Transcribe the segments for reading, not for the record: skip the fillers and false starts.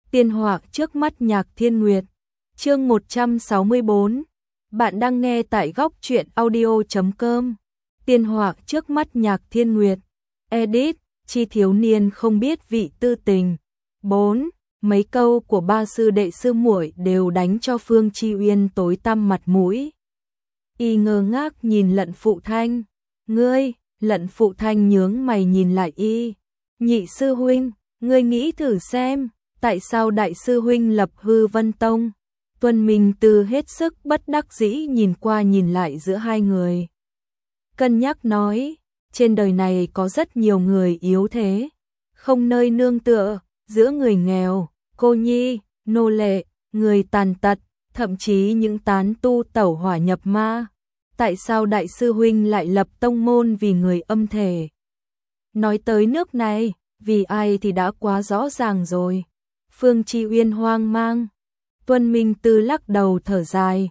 Tiên họa trước mắt Nhạc Thiên Nguyệt. Chương 164. Bạn đang nghe tại góc truyện audio.com. Tiên họa trước mắt Nhạc Thiên Nguyệt. Edit, chi thiếu niên không biết vị tư tình. 4. Mấy câu của ba sư đệ sư muội đều đánh cho Phương Chi Uyên tối tăm mặt mũi. Y ngơ ngác nhìn Lận Phụ Thanh. Ngươi, Lận Phụ Thanh nhướng mày nhìn lại y. Nhị sư huynh, ngươi nghĩ thử xem, tại sao đại sư huynh lập Hư Vân Tông? Tuân Minh Tư hết sức bất đắc dĩ nhìn qua nhìn lại giữa hai người. Cân nhắc nói, trên đời này có rất nhiều người yếu thế, không nơi nương tựa, giữa người nghèo, cô nhi, nô lệ, người tàn tật, thậm chí những tán tu tẩu hỏa nhập ma. Tại sao đại sư huynh lại lập tông môn vì người âm thể? Nói tới nước này, vì ai thì đã quá rõ ràng rồi. Phương Chi Uyên hoang mang. Tuân Minh Tư lắc đầu thở dài.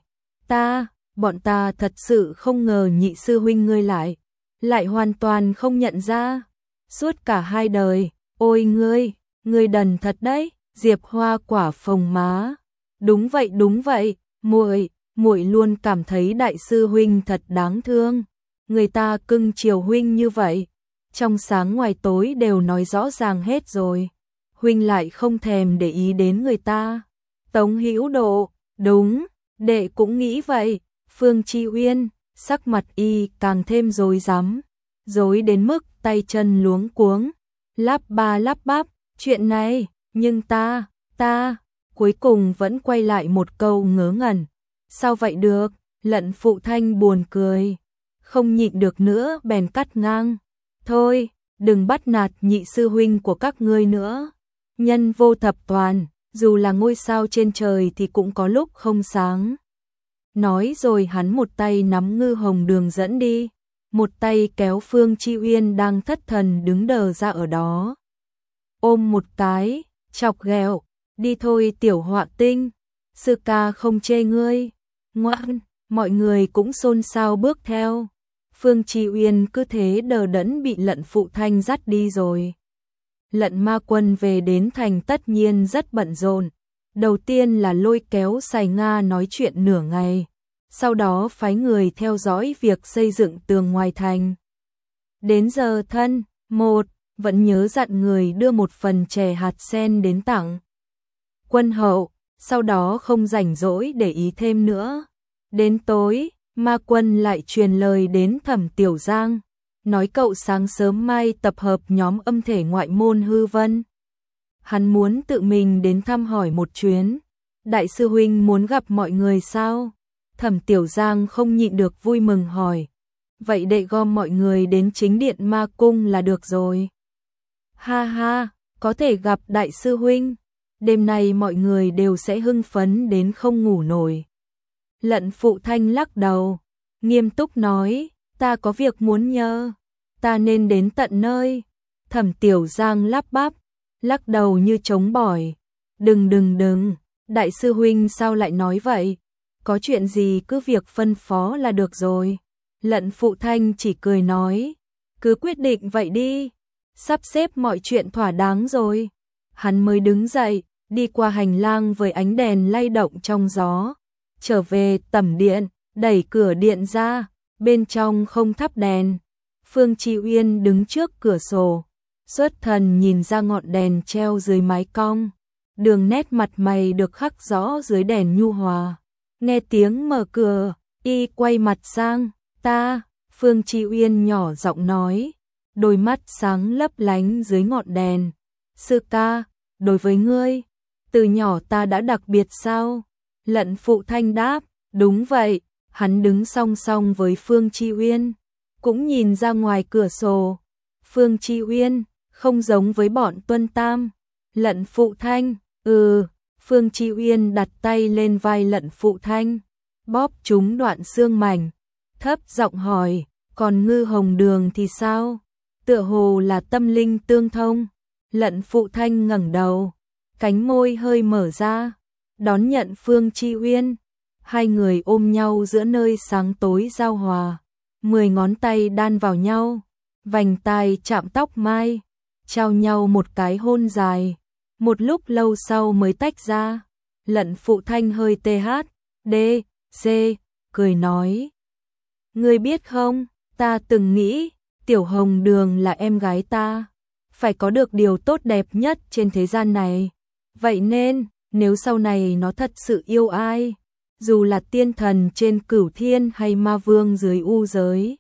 Bọn ta thật sự không ngờ nhị sư huynh ngươi lại hoàn toàn không nhận ra. Suốt cả hai đời, ôi ngươi đần thật đấy, Diệp Hoa quả phồng má. Đúng vậy, muội luôn cảm thấy đại sư huynh thật đáng thương. Người ta cưng chiều huynh như vậy, trong sáng ngoài tối đều nói rõ ràng hết rồi. Huynh lại không thèm để ý đến người ta. Tống Hữu Độ, đúng, đệ cũng nghĩ vậy. Phương Chi Uyên, sắc mặt y càng thêm rối rắm, rối đến mức tay chân luống cuống, lắp bắp, chuyện này, nhưng ta, cuối cùng vẫn quay lại một câu ngớ ngẩn. Sao vậy được? Lận Phụ Thanh buồn cười, không nhịn được nữa bèn cắt ngang. Thôi, đừng bắt nạt nhị sư huynh của các ngươi nữa. Nhân vô thập toàn, dù là ngôi sao trên trời thì cũng có lúc không sáng. Nói rồi hắn một tay nắm Ngư Hồng Đường dẫn đi, một tay kéo Phương Chi Uyên đang thất thần đứng đờ ra ở đó. Ôm một cái, chọc ghẹo, đi thôi tiểu họa tinh, sư ca không chê ngươi, ngoan, mọi người cũng xôn xao bước theo. Phương Chi Uyên cứ thế đờ đẫn bị Lận Phụ Thanh dắt đi rồi. Lận Ma Quân về đến thành tất nhiên rất bận rộn. Đầu tiên là lôi kéo Sài Nga nói chuyện nửa ngày, sau đó phái người theo dõi việc xây dựng tường ngoài thành. Đến giờ thân, vẫn nhớ dặn người đưa một phần chè hạt sen đến tặng quân hậu, sau đó không rảnh rỗi để ý thêm nữa. Đến tối, Ma Quân lại truyền lời đến Thẩm Tiểu Giang, nói cậu sáng sớm mai tập hợp nhóm âm thể ngoại môn Hư Vân. Hắn muốn tự mình đến thăm hỏi một chuyến. Đại sư huynh muốn gặp mọi người sao? Thẩm Tiểu Giang không nhịn được vui mừng hỏi. Vậy đệ gom mọi người đến chính điện Ma Cung là được rồi. Ha ha, có thể gặp đại sư huynh. Đêm nay mọi người đều sẽ hưng phấn đến không ngủ nổi. Lận Phụ Thanh lắc đầu, nghiêm túc nói, ta có việc muốn nhờ, ta nên đến tận nơi. Thẩm Tiểu Giang lắp bắp, lắc đầu như trống bỏi. Đừng, đại sư huynh sao lại nói vậy? Có chuyện gì cứ việc phân phó là được rồi. Lận Phụ Thanh chỉ cười nói, cứ quyết định vậy đi, sắp xếp mọi chuyện thỏa đáng rồi. Hắn mới đứng dậy, đi qua hành lang với ánh đèn lay động trong gió, trở về tẩm điện, đẩy cửa điện ra, bên trong không thắp đèn. Phương Chi Uyên đứng trước cửa sổ, xuất thần nhìn ra ngọn đèn treo dưới mái cong, đường nét mặt mày được khắc rõ dưới đèn nhu hòa. Nghe tiếng mở cửa, y quay mặt sang, Phương Chi Uyên nhỏ giọng nói, đôi mắt sáng lấp lánh dưới ngọn đèn. Sư ca, đối với ngươi, từ nhỏ ta đã đặc biệt sao? Lận Phụ Thanh đáp, đúng vậy. Hắn đứng song song với Phương Chi Uyên, cũng nhìn ra ngoài cửa sổ. Phương Chi Uyên, không giống với bọn Tuân Tam. Lận Phụ Thanh, Phương Chi Uyên đặt tay lên vai Lận Phụ Thanh, bóp trúng đoạn xương mảnh, thấp giọng hỏi, còn Ngư Hồng Đường thì sao? Tựa hồ là tâm linh tương thông. Lận Phụ Thanh ngẩng đầu, cánh môi hơi mở ra, đón nhận Phương Chi Uyên. Hai người ôm nhau giữa nơi sáng tối giao hòa, 10 ngón tay đan vào nhau, vành tai chạm tóc mai, trao nhau một cái hôn dài. một lúc lâu sau mới tách ra. Lận Phụ Thanh hơi THD cười nói. Ngươi biết không, ta từng nghĩ, Tiểu Hồng Đường là em gái ta, phải có được điều tốt đẹp nhất trên thế gian này. Vậy nên, nếu sau này nó thật sự yêu ai, dù là tiên thần trên Cửu Thiên hay ma vương dưới u giới,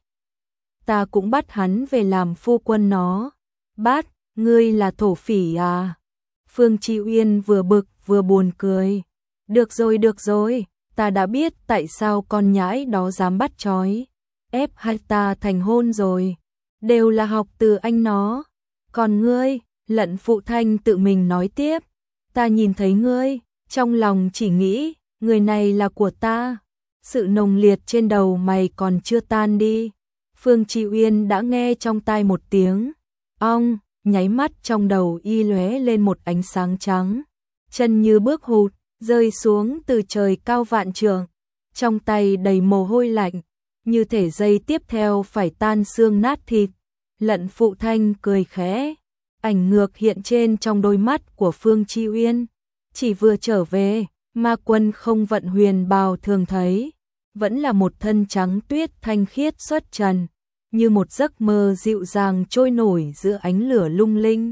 ta cũng bắt hắn về làm phu quân nó. Bát, ngươi là thổ phỉ à? Phương Chi Uyên vừa bực vừa buồn cười. Được rồi, ta đã biết tại sao con nhãi đó dám bắt trói ép hai ta thành hôn rồi. Đều là học từ anh nó. Còn ngươi, Lận Phụ Thanh tự mình nói tiếp. Ta nhìn thấy ngươi, trong lòng chỉ nghĩ, người này là của ta. Sự nồng liệt trên đầu mày còn chưa tan đi. Phương Chi Uyên đã nghe trong tai một tiếng ong, nháy mắt trong đầu y lóe lên một ánh sáng trắng. Chân như bước hụt, rơi xuống từ trời cao vạn trượng, trong tay đầy mồ hôi lạnh, như thể giây tiếp theo phải tan xương nát thịt. Lận Phụ Thanh cười khẽ, ảnh ngược hiện trên trong đôi mắt của Phương Chi Uyên. Chỉ vừa trở về, ma quân không vận huyền bào thường thấy, vẫn là một thân trắng tuyết thanh khiết xuất trần, như một giấc mơ dịu dàng trôi nổi giữa ánh lửa lung linh.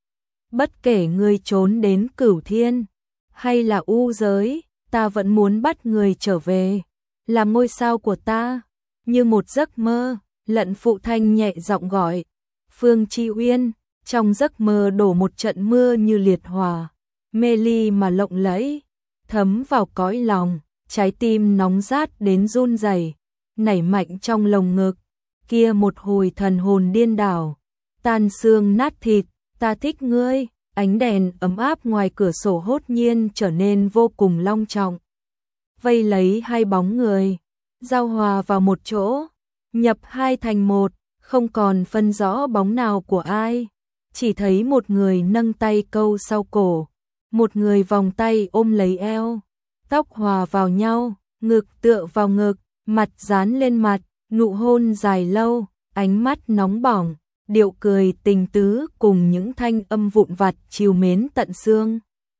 Bất kể ngươi trốn đến Cửu Thiên hay là u giới, ta vẫn muốn bắt người trở về, làm ngôi sao của ta. Như một giấc mơ, Lận Phụ Thanh nhẹ giọng gọi. Phương Chi Uyên, trong giấc mơ đổ một trận mưa như liệt hỏa, mê ly mà lộng lẫy, thấm vào cõi lòng, trái tim nóng rát đến run rẩy, nảy mạnh trong lồng ngực. Kia một hồi thần hồn điên đảo, tan xương nát thịt, ta thích ngươi. Ánh đèn ấm áp ngoài cửa sổ hốt nhiên trở nên vô cùng long trọng, vây lấy hai bóng người, giao hòa vào một chỗ, nhập hai thành một, không còn phân rõ bóng nào của ai, chỉ thấy một người nâng tay câu sau cổ, một người vòng tay ôm lấy eo, tóc hòa vào nhau, ngực tựa vào ngực, mặt dán lên mặt, nụ hôn dài lâu, ánh mắt nóng bỏng, điệu cười tình tứ cùng những thanh âm vụn vặt trìu mến tận xương,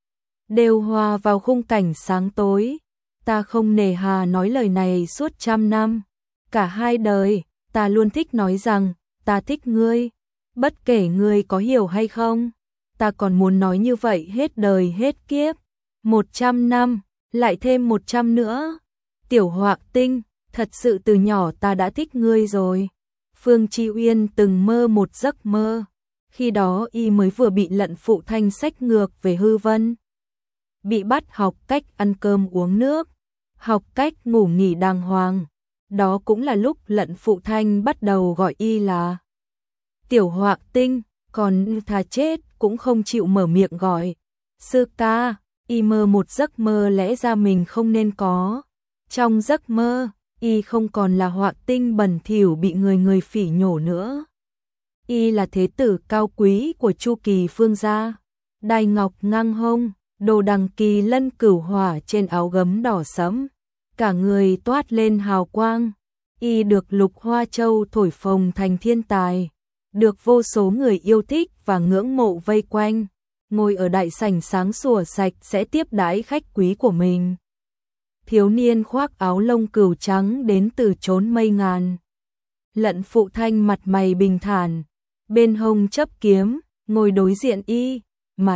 đều hòa vào khung cảnh sáng tối. Ta không nề hà nói lời này suốt 100 năm, cả hai đời, ta luôn thích nói rằng, ta thích ngươi, bất kể ngươi có hiểu hay không, ta còn muốn nói như vậy hết đời hết kiếp. 100 năm, lại thêm 100 nữa. Tiểu Họa Tinh, thật sự từ nhỏ ta đã thích ngươi rồi. Phương Chi Uyên từng mơ một giấc mơ, khi đó y mới vừa bị Lận Phụ Thanh xách ngược về hư vân, bị bắt học cách ăn cơm uống nước, học cách ngủ nghỉ đàng hoàng. Đó cũng là lúc Lận Phụ Thanh bắt đầu gọi y là Tiểu Họa Tinh, còn thà chết cũng không chịu mở miệng gọi. Sư ca, y mơ một giấc mơ lẽ ra mình không nên có. Trong giấc mơ, y không còn là Họa Tinh bẩn thỉu bị người phỉ nhổ nữa. Y là thế tử cao quý của Chu Kỳ Phương gia, đai ngọc ngang hông, đồ đằng kỳ lân cửu hỏa trên áo gấm đỏ sẫm, cả người toát lên hào quang. Y được Lục Hoa Châu thổi phồng thành thiên tài, được vô số người yêu thích và ngưỡng mộ vây quanh, ngồi ở đại sảnh sáng sủa sạch sẽ tiếp đãi khách quý của mình. Thiếu niên khoác áo lông cừu trắng đến từ chốn mây ngàn. Lận Phụ Thanh mặt mày bình thản, bên hông chấp kiếm, ngồi đối diện y, mà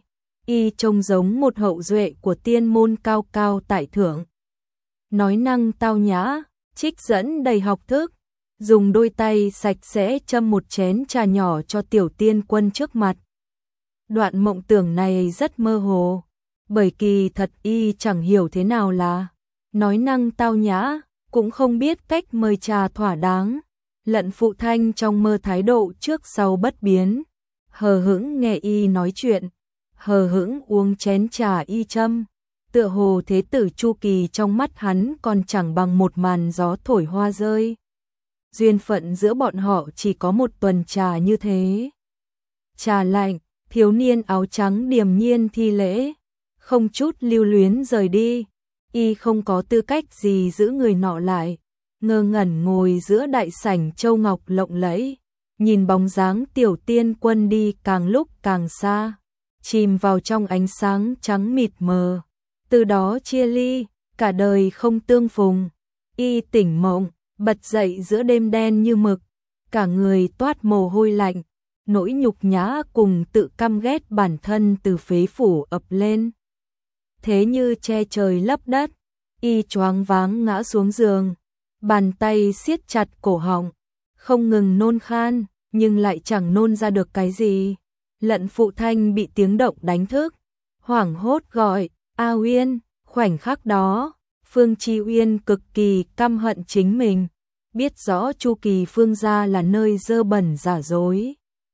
y trông giống một hậu duệ của tiên môn cao cao tại thượng. Nói năng tao nhã, trích dẫn đầy học thức, dùng đôi tay sạch sẽ châm một chén trà nhỏ cho tiểu tiên quân trước mặt. Đoạn mộng tưởng này rất mơ hồ, bởi kỳ thật y chẳng hiểu thế nào là nói năng tao nhã, cũng không biết cách mời trà thỏa đáng. Lận Phụ Thanh trong mơ thái độ trước sau bất biến, hờ hững nghe y nói chuyện, hờ hững uống chén trà y châm, tựa hồ thế tử Chu Kỳ trong mắt hắn còn chẳng bằng một màn gió thổi hoa rơi. Duyên phận giữa bọn họ chỉ có một tuần trà như thế. Trà lạnh, thiếu niên áo trắng điềm nhiên thi lễ, không chút lưu luyến rời đi. Y không có tư cách gì giữ người nọ lại, ngơ ngẩn ngồi giữa đại sảnh châu ngọc lộng lẫy, nhìn bóng dáng tiểu tiên quân đi càng lúc càng xa. chìm vào trong ánh sáng trắng mịt mờ. Từ đó chia ly, cả đời không tương phùng. Y tỉnh mộng, bật dậy giữa đêm đen như mực, cả người toát mồ hôi lạnh, nỗi nhục nhã cùng tự căm ghét bản thân từ phế phủ ập lên. Thế như che trời lấp đất, Y choáng váng ngã xuống giường, bàn tay siết chặt cổ họng, không ngừng nôn khan, nhưng lại chẳng nôn ra được cái gì. Lận Phụ Thanh bị tiếng động đánh thức, hoảng hốt gọi, A Uyên. Khoảnh khắc đó, Phương Chi Uyên cực kỳ căm hận chính mình, biết rõ Chu Kỳ Phương gia là nơi dơ bẩn giả dối.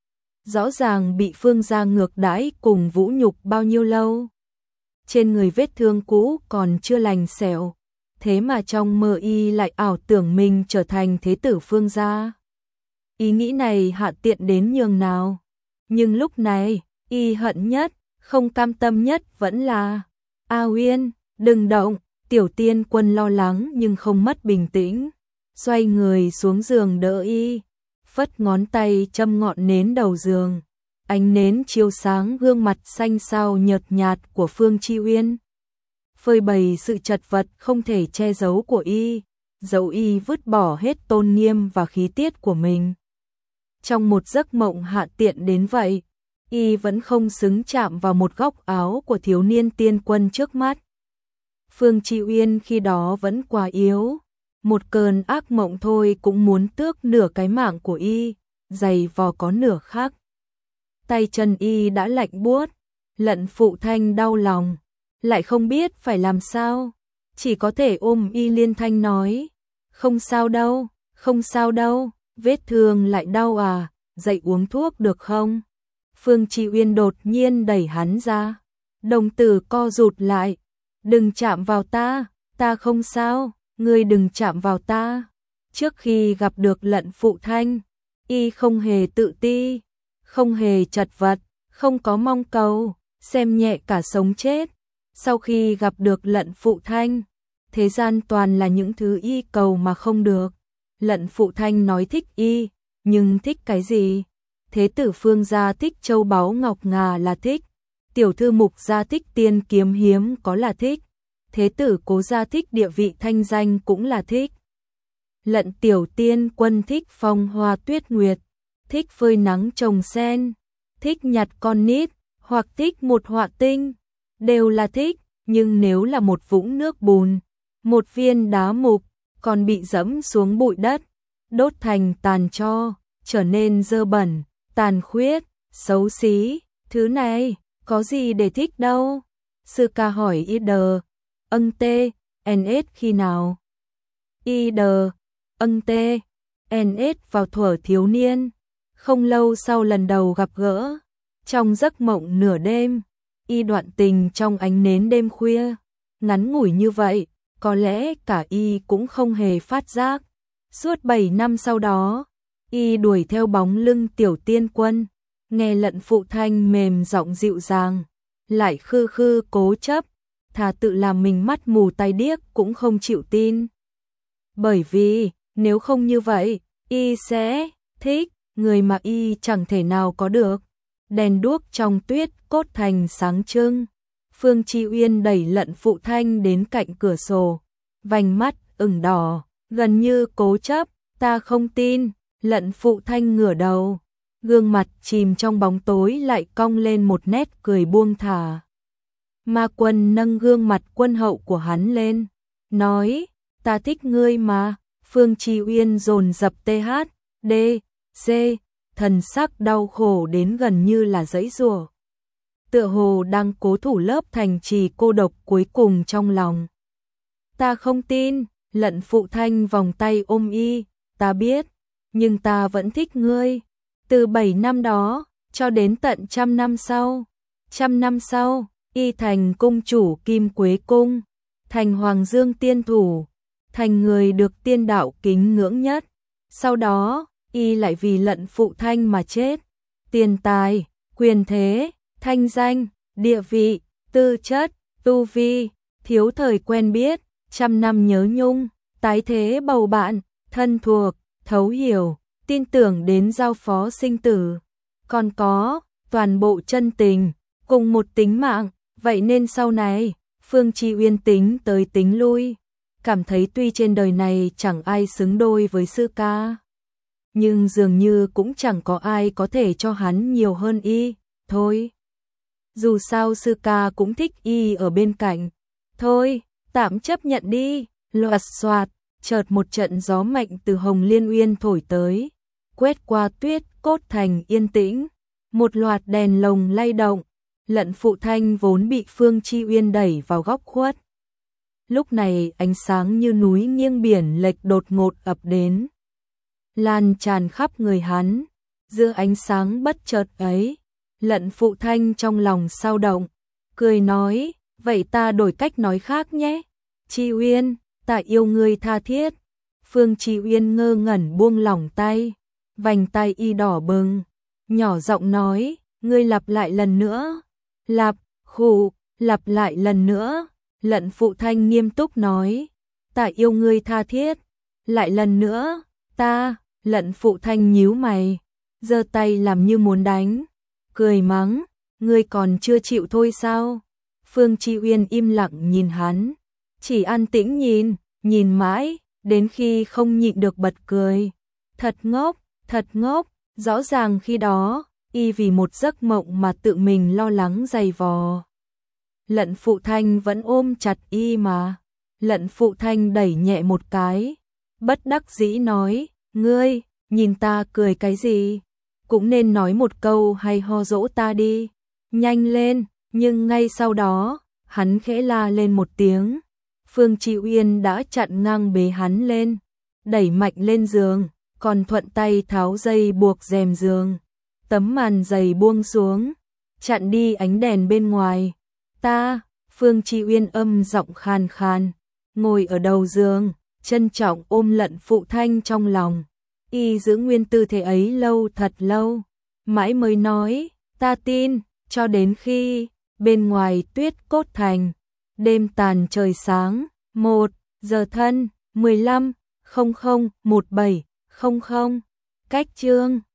Rõ ràng bị Phương gia ngược đãi cùng vũ nhục bao nhiêu lâu. Trên người vết thương cũ còn chưa lành sẹo, thế mà trong mơ Y lại ảo tưởng mình trở thành thế tử Phương gia. Ý nghĩ này hạ tiện đến nhường nào. Nhưng lúc này, Y hận nhất, không cam tâm nhất vẫn là A Uyên, đừng động. Tiểu Tiên Quân lo lắng nhưng không mất bình tĩnh, xoay người xuống giường đỡ Y, phất ngón tay châm ngọn nến đầu giường. Ánh nến chiếu sáng gương mặt xanh xao nhợt nhạt của Phương Chi Uyên, phơi bày sự chật vật không thể che giấu của Y, dẫu Y vứt bỏ hết tôn nghiêm và khí tiết của mình. Trong một giấc mộng hạ tiện đến vậy, Y vẫn không xứng chạm vào một góc áo của thiếu niên tiên quân trước mắt. Phương Chi Uyên khi đó vẫn quá yếu, một cơn ác mộng thôi cũng muốn tước nửa cái mạng của Y, giày vò có nửa khác. Tay chân Y đã lạnh buốt, Lận Phụ Thanh đau lòng, lại không biết phải làm sao, chỉ có thể ôm Y liên thanh nói, không sao đâu, không sao đâu, vết thương lại đau à, dậy uống thuốc được không? Phương Chi Uyên đột nhiên đẩy hắn ra, đồng tử co rụt lại, đừng chạm vào ta, ta không sao, ngươi đừng chạm vào ta. Trước khi gặp được Lận Phụ Thanh, Y không hề tự ti, không hề chật vật, không có mong cầu, xem nhẹ cả sống chết. Sau khi gặp được Lận Phụ Thanh, thế gian toàn là những thứ Y cầu mà không được. Lận Phụ Thanh nói thích Y, nhưng thích cái gì? Thế tử Phương gia thích châu báu ngọc ngà là thích, tiểu thư Mục gia thích tiên kiếm hiếm có là thích, thế tử Cố gia thích địa vị thanh danh cũng là thích. Lận Tiểu Tiên Quân thích phong hoa tuyết nguyệt, thích phơi nắng trồng sen, thích nhặt con nít, hoặc thích một họa tinh, đều là thích, nhưng nếu là một vũng nước bùn, một viên đá mục, còn bị dẫm xuống bụi đất, đốt thành tàn tro, trở nên dơ bẩn, tàn khuyết, xấu xí, thứ này, có gì để thích đâu? Sư ca hỏi Y đờ, âng tê, NS khi nào? Y đờ, âng tê, NS vào thuở thiếu niên, không lâu sau lần đầu gặp gỡ, trong giấc mộng nửa đêm, Y đoạn tình trong ánh nến đêm khuya, ngắn ngủi như vậy, có lẽ cả Y cũng không hề phát giác. Suốt 7 năm sau đó, Y đuổi theo bóng lưng Tiểu Tiên Quân, nghe Lận Phụ Thanh mềm giọng dịu dàng, lại khư khư cố chấp, thà tự làm mình mắt mù tai điếc cũng không chịu tin. Bởi vì, nếu không như vậy, Y sẽ thích người mà Y chẳng thể nào có được. Đèn đuốc trong tuyết cốt thành sáng trưng. Phương Chi Uyên đẩy Lận Phụ Thanh đến cạnh cửa sổ, vành mắt ửng đỏ, gần như cố chấp, ta không tin. Lận Phụ Thanh ngửa đầu, gương mặt chìm trong bóng tối lại cong lên một nét cười buông thả. Ma Quân nâng gương mặt quân hậu của hắn lên, nói, ta thích ngươi mà. Phương Chi Uyên dồn dập TH, D, C, thần sắc đau khổ đến gần như là giãy giụa. Tựa hồ đang cố thủ lớp thành trì cô độc cuối cùng trong lòng. Ta không tin. Lận Phụ Thanh vòng tay ôm Y, ta biết, nhưng ta vẫn thích ngươi. Từ 7 năm đó, cho đến tận 100 năm sau. 100 năm sau, Y thành cung chủ Kim Quế Cung, thành Hoàng Dương Tiên Thủ, thành người được tiên đạo kính ngưỡng nhất. Sau đó, Y lại vì Lận Phụ Thanh mà chết. Tiền tài, quyền thế, thanh danh, địa vị, tư chất, tu vi, thiếu thời quen biết, 100 năm nhớ nhung, tái thế bầu bạn, thân thuộc, thấu hiểu, tin tưởng đến giao phó sinh tử. Còn có, toàn bộ chân tình, cùng một tính mạng, vậy nên sau này, Phương Chi Uyên tính tới tính lui, cảm thấy tuy trên đời này chẳng ai xứng đôi với sư ca, nhưng dường như cũng chẳng có ai có thể cho hắn nhiều hơn y, thôi. Dù sao sư ca cũng thích y ở bên cạnh, thôi, tạm chấp nhận đi, loạt xoạt, chợt một trận gió mạnh từ Hồng Liên Uyên thổi tới, quét qua Tuyết Cốt Thành yên tĩnh, một loạt đèn lồng lay động, Lận Phụ Thanh vốn bị Phương Chi Uyên đẩy vào góc khuất. Lúc này ánh sáng như núi nghiêng biển lệch đột ngột ập đến, lan tràn khắp người hắn, giữa ánh sáng bất chợt ấy, Lận Phụ Thanh trong lòng sao động, cười nói, vậy ta đổi cách nói khác nhé, Chi Uyên, ta yêu ngươi tha thiết. Phương Chi Uyên ngơ ngẩn buông lỏng tay, vành tay y đỏ bừng, nhỏ giọng nói, ngươi lặp lại lần nữa, lặp lại lần nữa. Lận Phụ Thanh nghiêm túc nói, ta yêu ngươi tha thiết, lại lần nữa, ta. Lận Phụ Thanh nhíu mày, giơ tay làm như muốn đánh, cười mắng, ngươi còn chưa chịu thôi sao? Phương Chi Uyên im lặng nhìn hắn, chỉ an tĩnh nhìn mãi, đến khi không nhịn được bật cười. Thật ngốc, rõ ràng khi đó, y vì một giấc mộng mà tự mình lo lắng dày vò. Lận Phụ Thanh vẫn ôm chặt y mà. Lận Phụ Thanh đẩy nhẹ một cái, bất đắc dĩ nói, ngươi, nhìn ta cười cái gì? Cũng nên nói một câu hay ho dỗ ta đi, nhanh lên, nhưng ngay sau đó, hắn khẽ la lên một tiếng. Phương Chi Uyên đã chặn ngang bế hắn lên, đẩy mạnh lên giường, còn thuận tay tháo dây buộc rèm giường. Tấm màn dày buông xuống, chặn đi ánh đèn bên ngoài. Ta, Phương Chi Uyên âm giọng khàn khàn, ngồi ở đầu giường, trân trọng ôm Lận Phụ Thanh trong lòng. Y giữ nguyên tư thế ấy lâu thật lâu, mãi mới nói, ta tin, cho đến khi, bên ngoài Tuyết Cốt Thành, đêm tàn trời sáng, 1 giờ thân, 15:00-17:00, cách chương